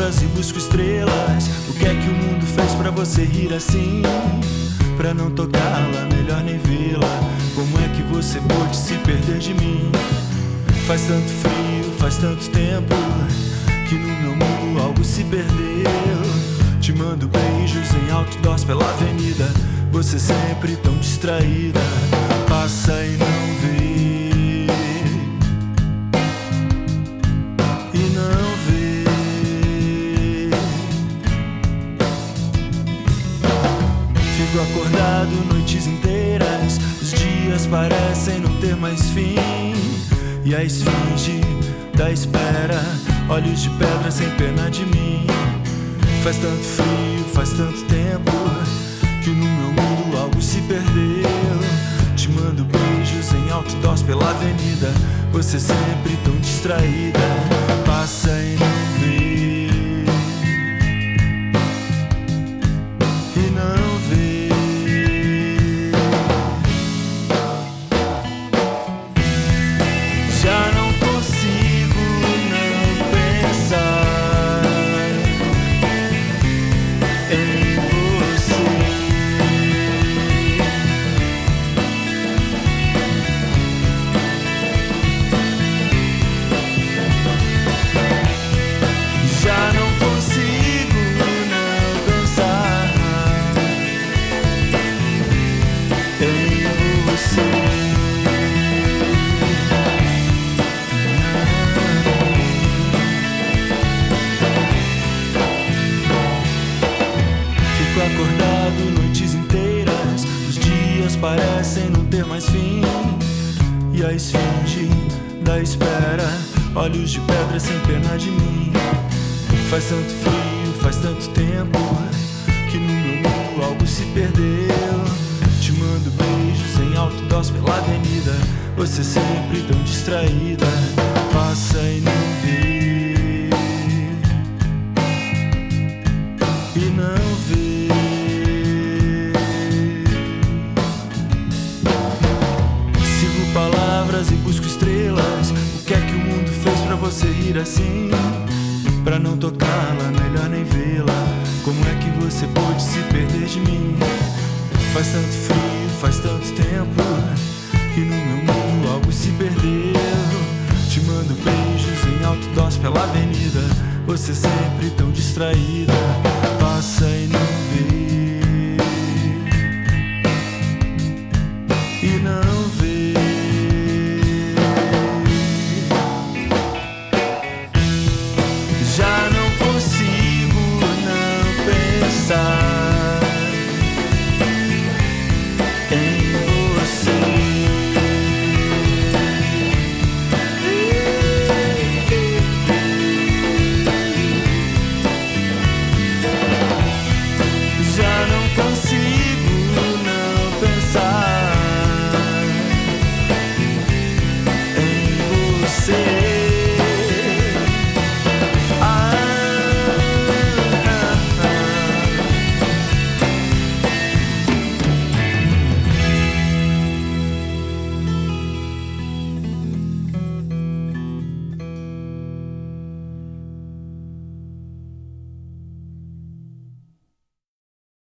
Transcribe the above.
palavras e busco estrelas. O que é que o mundo fez pra você rir assim? Pra não tocá-la, melhor nem vê-la. Como é que você pôde se perder de mim? Faz tanto frio, faz tanto tempo que no meu mundo algo se perdeu. Te mando beijos em outdoors pela avenida, você sempre tão distraída. Passa e não vê, e não vê. Fico acordado noites inteiras, os dias parecem não ter mais fim. E a esfinge da espera, olhos de pedra sem pena de mim. Faz tanto frio, faz tanto tempo que no meu mundo algo se perdeu. Te mando beijos em outdoors pela avenida, você sempre tão distraída. Passa e não vê, e não vê. Já não consigo não pensar em você. Já não consigo não pensar em você. Fico acordado noites inteiras, os dias parecem não ter mais fim. E a esfinge da espera, olhos de pedra sem pena de mim. Faz tanto frio, faz tanto tempo que no meu mundo algo se perdeu. Te mando beijos em outdoors pela avenida, você sempre tão distraída. Passa e não vê, e não vê. Sigo palavras e busco estrelas. O que é que o mundo fez pra você rir assim? Pra não tocá-la, melhor nem vê-la. Como é que você pôde se perder de mim? Faz tanto frio, faz tanto tempo que no meu mundo algo se perdeu. Te mando beijos em outdoors pela avenida, você sempre tão distraída. Passa e não vê, e não